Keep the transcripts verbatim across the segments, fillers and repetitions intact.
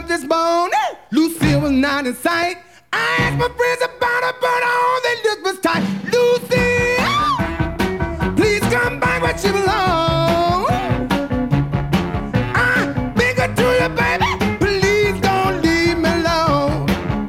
this morning, Lucille was not in sight. I asked my friends about her, but all they looked was tight. Lucille, please come back where she belongs. I'm bigger to you, baby. Please don't leave me alone.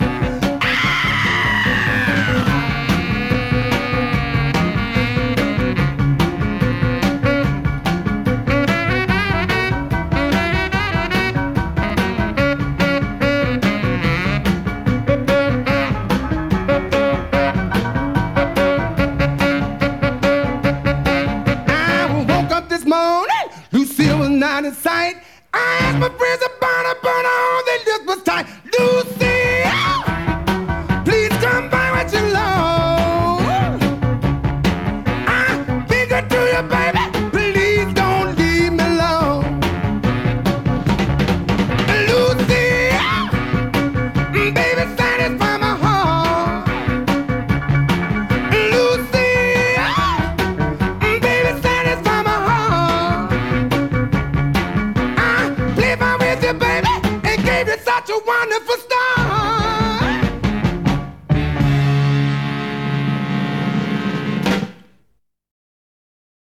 Lucille was not in sight. I asked my friends about her, but all they looked was tight. Lucille, please come by what you love. I'm bigger to you, baby. Please don't leave me alone. Lucille, baby, satisfy my heart. Lucille, baby, satisfy my heart. Baby, and gave you such a wonderful